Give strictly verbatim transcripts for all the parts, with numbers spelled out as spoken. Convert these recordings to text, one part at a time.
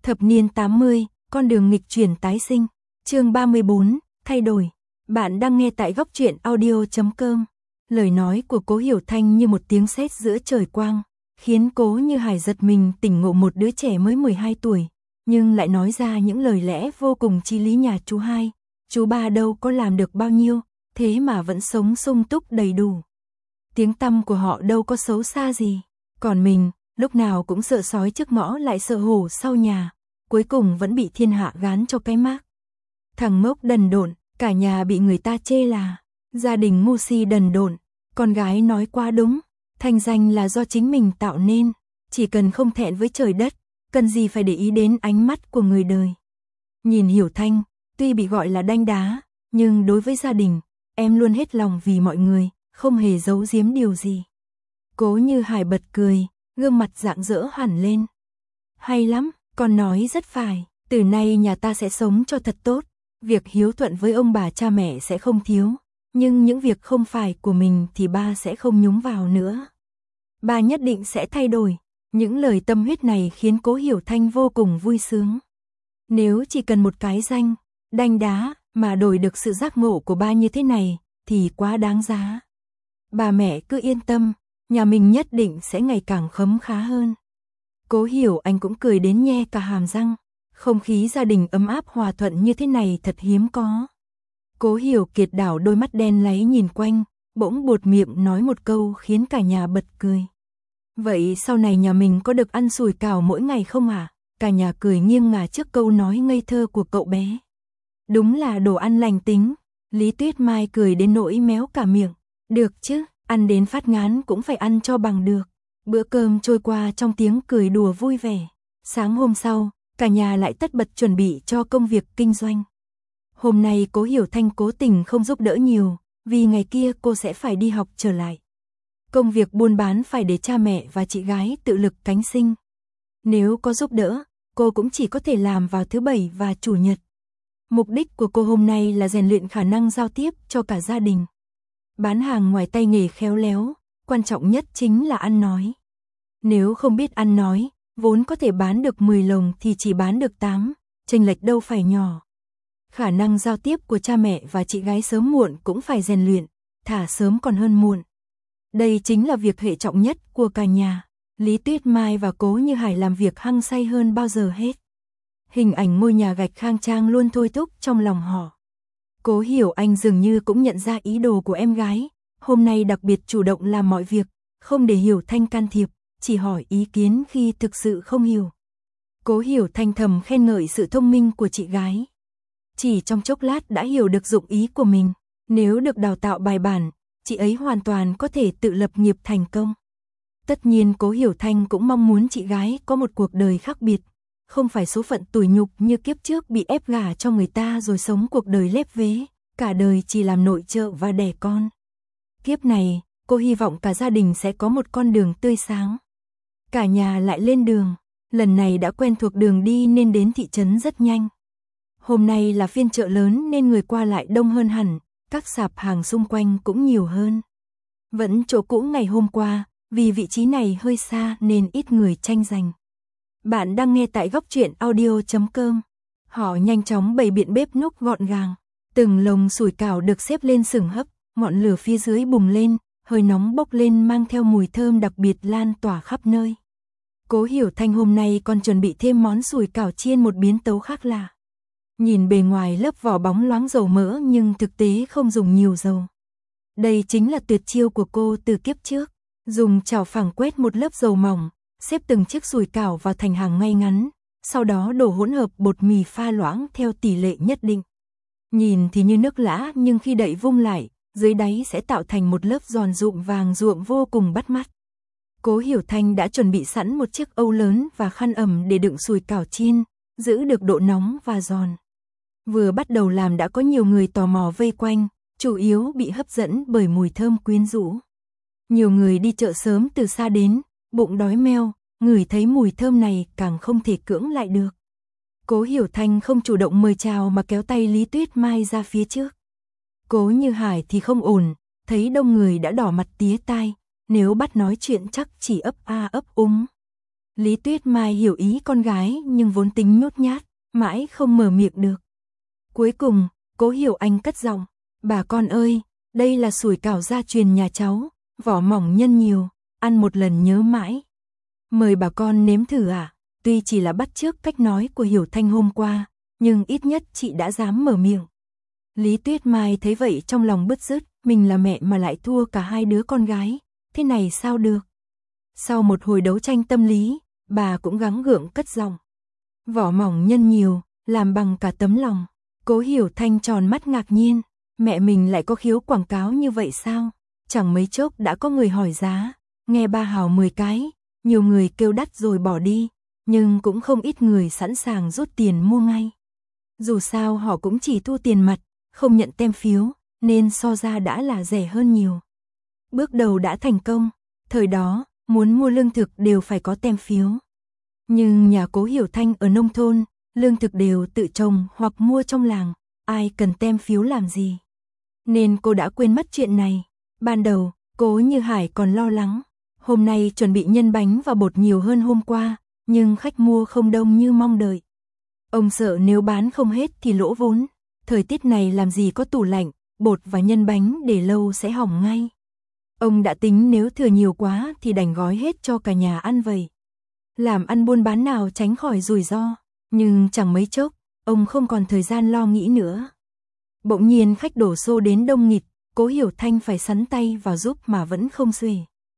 Thập niên tám mươi, con đường nghịch chuyển tái sinh. Chương ba mươi bốn, thay đổi. Bạn đang nghe tại góc truyện audio chấm com. Lời nói của Cố Hiểu Thanh như một tiếng sét giữa trời quang, khiến Cố Như Hải giật mình tỉnh ngộ một đứa trẻ mới mười hai tuổi, nhưng lại nói ra những lời lẽ vô cùng chí lý. Nhà chú hai, chú ba đâu có làm được bao nhiêu, thế mà vẫn sống sung túc đầy đủ. Tiếng tăm của họ đâu có xấu xa gì, còn mình, lúc nào cũng sợ sói trước ngõ lại sợ hổ sau nhà, cuối cùng vẫn bị thiên hạ gán cho cái mác thằng ngốc đần độn. Cả nhà bị người ta chê là gia đình ngu si đần độn. Con gái nói quá đúng, thành danh là do chính mình tạo nên, chỉ cần không thẹn với trời đất, cần gì phải để ý đến ánh mắt của người đời. Nhìn Hiểu Thanh, tuy bị gọi là đanh đá, nhưng đối với gia đình, em luôn hết lòng vì mọi người, không hề giấu giếm điều gì. Cố Như Hải bật cười, gương mặt rạng rỡ hẳn lên. Hay lắm, con nói rất phải, từ nay nhà ta sẽ sống cho thật tốt. Việc hiếu thuận với ông bà cha mẹ sẽ không thiếu, nhưng những việc không phải của mình thì ba sẽ không nhúng vào nữa. Ba nhất định sẽ thay đổi. Những lời tâm huyết này khiến Cố Hiểu Thanh vô cùng vui sướng. Nếu chỉ cần một cái danh, đanh đá, mà đổi được sự giác ngộ của ba như thế này, thì quá đáng giá. Bà mẹ cứ yên tâm, nhà mình nhất định sẽ ngày càng khấm khá hơn. Cố Hiểu Anh cũng cười đến nhe cả hàm răng. Không khí gia đình ấm áp hòa thuận như thế này thật hiếm có. Cố Hiểu Kiệt đảo đôi mắt đen láy nhìn quanh, bỗng buột miệng nói một câu khiến cả nhà bật cười. Vậy sau này nhà mình có được ăn sủi cảo mỗi ngày không à? Cả nhà cười nghiêng ngả trước câu nói ngây thơ của cậu bé. Đúng là đồ ăn lành tính. Lý Tuyết Mai cười đến nỗi méo cả miệng. Được chứ, ăn đến phát ngán cũng phải ăn cho bằng được. Bữa cơm trôi qua trong tiếng cười đùa vui vẻ. Sáng hôm sau, cả nhà lại tất bật chuẩn bị cho công việc kinh doanh. Hôm nay Cố Hiểu Thanh cố tình không giúp đỡ nhiều, vì ngày kia cô sẽ phải đi học trở lại. Công việc buôn bán phải để cha mẹ và chị gái tự lực cánh sinh. Nếu có giúp đỡ, cô cũng chỉ có thể làm vào thứ bảy và chủ nhật. Mục đích của cô hôm nay là rèn luyện khả năng giao tiếp cho cả gia đình. Bán hàng ngoài tay nghề khéo léo, quan trọng nhất chính là ăn nói. Nếu không biết ăn nói, vốn có thể bán được mười lồng thì chỉ bán được tám, chênh lệch đâu phải nhỏ. Khả năng giao tiếp của cha mẹ và chị gái sớm muộn cũng phải rèn luyện, thả sớm còn hơn muộn. Đây chính là việc hệ trọng nhất của cả nhà. Lý Tuyết Mai và Cố Như Hải làm việc hăng say hơn bao giờ hết. Hình ảnh ngôi nhà gạch khang trang luôn thôi thúc trong lòng họ. Cố Hiểu Anh dường như cũng nhận ra ý đồ của em gái, hôm nay đặc biệt chủ động làm mọi việc, không để Hiểu Thanh can thiệp, chỉ hỏi ý kiến khi thực sự không hiểu. Cố Hiểu Thanh thầm khen ngợi sự thông minh của chị gái. Chỉ trong chốc lát đã hiểu được dụng ý của mình, nếu được đào tạo bài bản, chị ấy hoàn toàn có thể tự lập nghiệp thành công. Tất nhiên Cố Hiểu Thanh cũng mong muốn chị gái có một cuộc đời khác biệt, không phải số phận tủi nhục như kiếp trước bị ép gả cho người ta rồi sống cuộc đời lép vế, cả đời chỉ làm nội trợ và đẻ con. Kiếp này, cô hy vọng cả gia đình sẽ có một con đường tươi sáng. Cả nhà lại lên đường, lần này đã quen thuộc đường đi nên đến thị trấn rất nhanh. Hôm nay là phiên chợ lớn nên người qua lại đông hơn hẳn, các sạp hàng xung quanh cũng nhiều hơn. Vẫn chỗ cũ ngày hôm qua, vì vị trí này hơi xa nên ít người tranh giành. Bạn đang nghe tại góc truyện audio chấm com. Họ nhanh chóng bày biện bếp núc gọn gàng. Từng lồng sủi cảo được xếp lên sừng hấp, ngọn lửa phía dưới bùng lên, hơi nóng bốc lên mang theo mùi thơm đặc biệt lan tỏa khắp nơi. Cố Hiểu Thanh hôm nay còn chuẩn bị thêm món sủi cảo chiên một biến tấu khác lạ. Nhìn bề ngoài lớp vỏ bóng loáng dầu mỡ nhưng thực tế không dùng nhiều dầu. Đây chính là tuyệt chiêu của cô từ kiếp trước. Dùng chảo phẳng quét một lớp dầu mỏng, xếp từng chiếc sủi cảo vào thành hàng ngay ngắn, sau đó đổ hỗn hợp bột mì pha loãng theo tỷ lệ nhất định. Nhìn thì như nước lã nhưng khi đậy vung lại, dưới đáy sẽ tạo thành một lớp giòn rụm vàng ruộm vô cùng bắt mắt. Cố Hiểu Thanh đã chuẩn bị sẵn một chiếc âu lớn và khăn ẩm để đựng sủi cảo chiên, giữ được độ nóng và giòn. Vừa bắt đầu làm đã có nhiều người tò mò vây quanh, chủ yếu bị hấp dẫn bởi mùi thơm quyến rũ. Nhiều người đi chợ sớm từ xa đến, bụng đói meo, ngửi thấy mùi thơm này càng không thể cưỡng lại được. Cố Hiểu Thanh không chủ động mời chào mà kéo tay Lý Tuyết Mai ra phía trước. Cố Như Hải thì không ổn, thấy đông người đã đỏ mặt tía tai, nếu bắt nói chuyện chắc chỉ ấp a ấp úng. Lý Tuyết Mai hiểu ý con gái nhưng vốn tính nhút nhát, mãi không mở miệng được. Cuối cùng, Cố Hiểu Anh cất giọng, bà con ơi, đây là sủi cảo gia truyền nhà cháu, vỏ mỏng nhân nhiều, ăn một lần nhớ mãi. Mời bà con nếm thử ạ. À? Tuy chỉ là bắt chước cách nói của Hiểu Thanh hôm qua, nhưng ít nhất chị đã dám mở miệng. Lý Tuyết Mai thấy vậy trong lòng bứt rứt, mình là mẹ mà lại thua cả hai đứa con gái, thế này sao được. Sau một hồi đấu tranh tâm lý, bà cũng gắng gượng cất giọng. Vỏ mỏng nhân nhiều, làm bằng cả tấm lòng. Cố Hiểu Thanh tròn mắt ngạc nhiên, mẹ mình lại có khiếu quảng cáo như vậy sao? Chẳng mấy chốc đã có người hỏi giá, nghe ba hào mười cái, nhiều người kêu đắt rồi bỏ đi, nhưng cũng không ít người sẵn sàng rút tiền mua ngay. Dù sao họ cũng chỉ thu tiền mặt, không nhận tem phiếu, nên so ra đã là rẻ hơn nhiều. Bước đầu đã thành công, thời đó, muốn mua lương thực đều phải có tem phiếu. Nhưng nhà Cố Hiểu Thanh ở nông thôn, lương thực đều tự trồng hoặc mua trong làng, ai cần tem phiếu làm gì. Nên cô đã quên mất chuyện này. Ban đầu, Cố Như Hải còn lo lắng, hôm nay chuẩn bị nhân bánh và bột nhiều hơn hôm qua, nhưng khách mua không đông như mong đợi. Ông sợ nếu bán không hết thì lỗ vốn, thời tiết này làm gì có tủ lạnh, bột và nhân bánh để lâu sẽ hỏng ngay. Ông đã tính nếu thừa nhiều quá thì đành gói hết cho cả nhà ăn vậy. Làm ăn buôn bán nào tránh khỏi rủi ro, nhưng chẳng mấy chốc, ông không còn thời gian lo nghĩ nữa. Bỗng nhiên khách đổ xô đến đông nghịt, Cố Hiểu Thanh phải sắn tay vào giúp mà vẫn không xuể.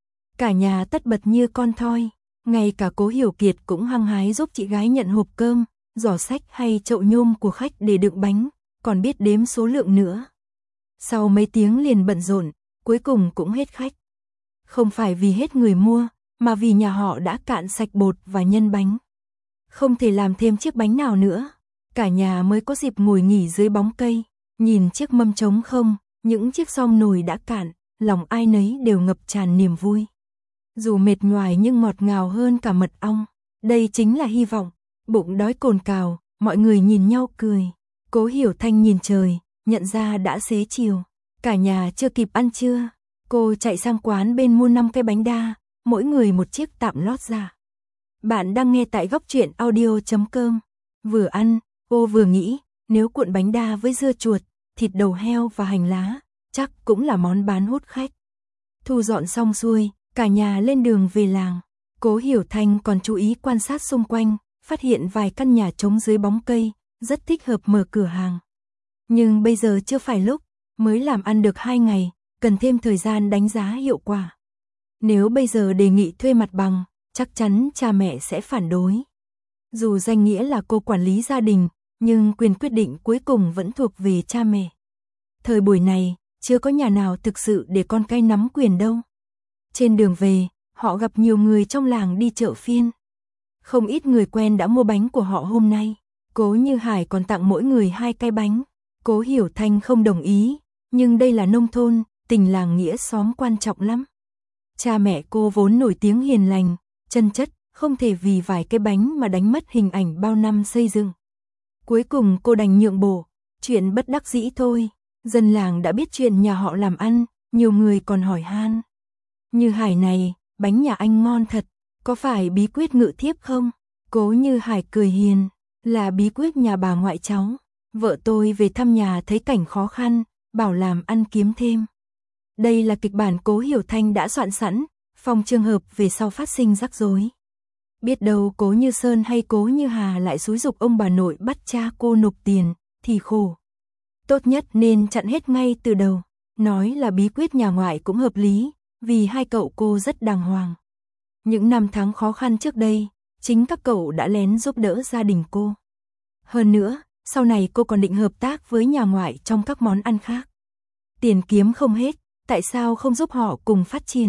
Cả nhà tất bật như con thoi, ngay cả Cố Hiểu Kiệt cũng hăng hái giúp chị gái nhận hộp cơm, giỏ xách hay chậu nhôm của khách để đựng bánh, còn biết đếm số lượng nữa. Sau mấy tiếng liền bận rộn, cuối cùng cũng hết khách. Không phải vì hết người mua, mà vì nhà họ đã cạn sạch bột và nhân bánh. Không thể làm thêm chiếc bánh nào nữa, cả nhà mới có dịp ngồi nghỉ dưới bóng cây, nhìn chiếc mâm trống không, những chiếc som nồi đã cạn, lòng ai nấy đều ngập tràn niềm vui. Dù mệt nhoài nhưng ngọt ngào hơn cả mật ong, đây chính là hy vọng. Bụng đói cồn cào, mọi người nhìn nhau cười. Cố Hiểu Thanh nhìn trời, nhận ra đã xế chiều, cả nhà chưa kịp ăn trưa. Cô chạy sang quán bên mua năm cái bánh đa, mỗi người một chiếc tạm lót ra. Bạn đang nghe tại góc truyện audio chấm com. Vừa ăn, cô vừa nghĩ, nếu cuộn bánh đa với dưa chuột, thịt đầu heo và hành lá, chắc cũng là món bán hút khách. Thu dọn xong xuôi, cả nhà lên đường về làng. Cố Hiểu Thanh còn chú ý quan sát xung quanh, phát hiện vài căn nhà trống dưới bóng cây, rất thích hợp mở cửa hàng. Nhưng bây giờ chưa phải lúc, mới làm ăn được hai ngày, cần thêm thời gian đánh giá hiệu quả. Nếu bây giờ đề nghị thuê mặt bằng, chắc chắn cha mẹ sẽ phản đối. Dù danh nghĩa là cô quản lý gia đình, nhưng quyền quyết định cuối cùng vẫn thuộc về cha mẹ. Thời buổi này, chưa có nhà nào thực sự để con cái nắm quyền đâu. Trên đường về, họ gặp nhiều người trong làng đi chợ phiên. Không ít người quen đã mua bánh của họ hôm nay. Cố Như Hải còn tặng mỗi người hai cái bánh. Cố Hiểu Thanh không đồng ý, nhưng đây là nông thôn, tình làng nghĩa xóm quan trọng lắm. Cha mẹ cô vốn nổi tiếng hiền lành, chân chất, không thể vì vài cái bánh mà đánh mất hình ảnh bao năm xây dựng. Cuối cùng cô đành nhượng bộ, chuyện bất đắc dĩ thôi. Dân làng đã biết chuyện nhà họ làm ăn, nhiều người còn hỏi han. Như Hải này, bánh nhà anh ngon thật, có phải bí quyết ngự thiếp không? Cố Như Hải cười hiền, là bí quyết nhà bà ngoại cháu. Vợ tôi về thăm nhà thấy cảnh khó khăn, bảo làm ăn kiếm thêm. Đây là kịch bản Cố Hiểu Thanh đã soạn sẵn, phòng trường hợp về sau phát sinh rắc rối. Biết đâu Cố Như Sơn hay Cố Như Hà lại xúi giục ông bà nội bắt cha cô nộp tiền, thì khổ. Tốt nhất nên chặn hết ngay từ đầu. Nói là bí quyết nhà ngoại cũng hợp lý, vì hai cậu cô rất đàng hoàng. Những năm tháng khó khăn trước đây, chính các cậu đã lén giúp đỡ gia đình cô. Hơn nữa, sau này cô còn định hợp tác với nhà ngoại trong các món ăn khác. Tiền kiếm không hết, tại sao không giúp họ cùng phát triển?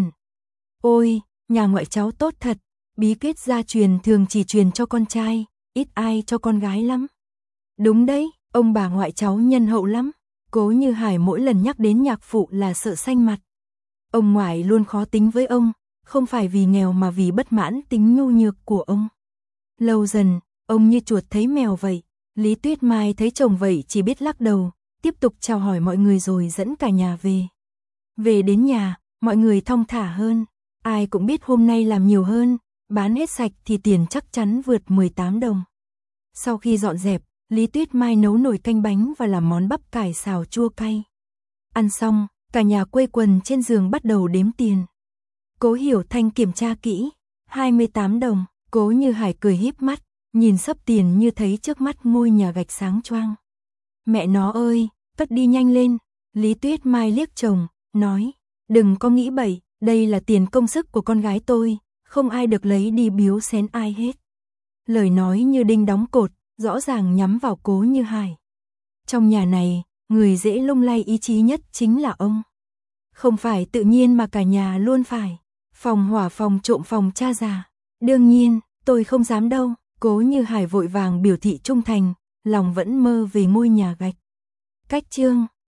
Ôi, nhà ngoại cháu tốt thật, bí quyết gia truyền thường chỉ truyền cho con trai, ít ai cho con gái lắm. Đúng đấy, ông bà ngoại cháu nhân hậu lắm. Cố Như Hải mỗi lần nhắc đến nhạc phụ là sợ xanh mặt. Ông ngoại luôn khó tính với ông, không phải vì nghèo mà vì bất mãn tính nhu nhược của ông. Lâu dần, ông như chuột thấy mèo vậy. Lý Tuyết Mai thấy chồng vậy chỉ biết lắc đầu, tiếp tục chào hỏi mọi người rồi dẫn cả nhà về. Về đến nhà, mọi người thong thả hơn, ai cũng biết hôm nay làm nhiều hơn, bán hết sạch thì tiền chắc chắn vượt mười tám đồng. Sau khi dọn dẹp, Lý Tuyết Mai nấu nồi canh bánh và làm món bắp cải xào chua cay. Ăn xong, cả nhà quây quần trên giường bắt đầu đếm tiền. Cố Hiểu Thanh kiểm tra kỹ, hai mươi tám đồng, Cố Như Hải cười híp mắt, nhìn xấp tiền như thấy trước mắt ngôi nhà gạch sáng choang. Mẹ nó ơi, cất đi nhanh lên, Lý Tuyết Mai liếc chồng, nói, đừng có nghĩ bậy, đây là tiền công sức của con gái tôi, không ai được lấy đi biếu xén ai hết. Lời nói như đinh đóng cột, rõ ràng nhắm vào Cố Như Hải. Trong nhà này, người dễ lung lay ý chí nhất chính là ông. Không phải tự nhiên mà cả nhà luôn phải phòng hỏa phòng trộm phòng cha già. Đương nhiên, tôi không dám đâu. Cố Như Hải vội vàng biểu thị trung thành, lòng vẫn mơ về ngôi nhà gạch. Cách chương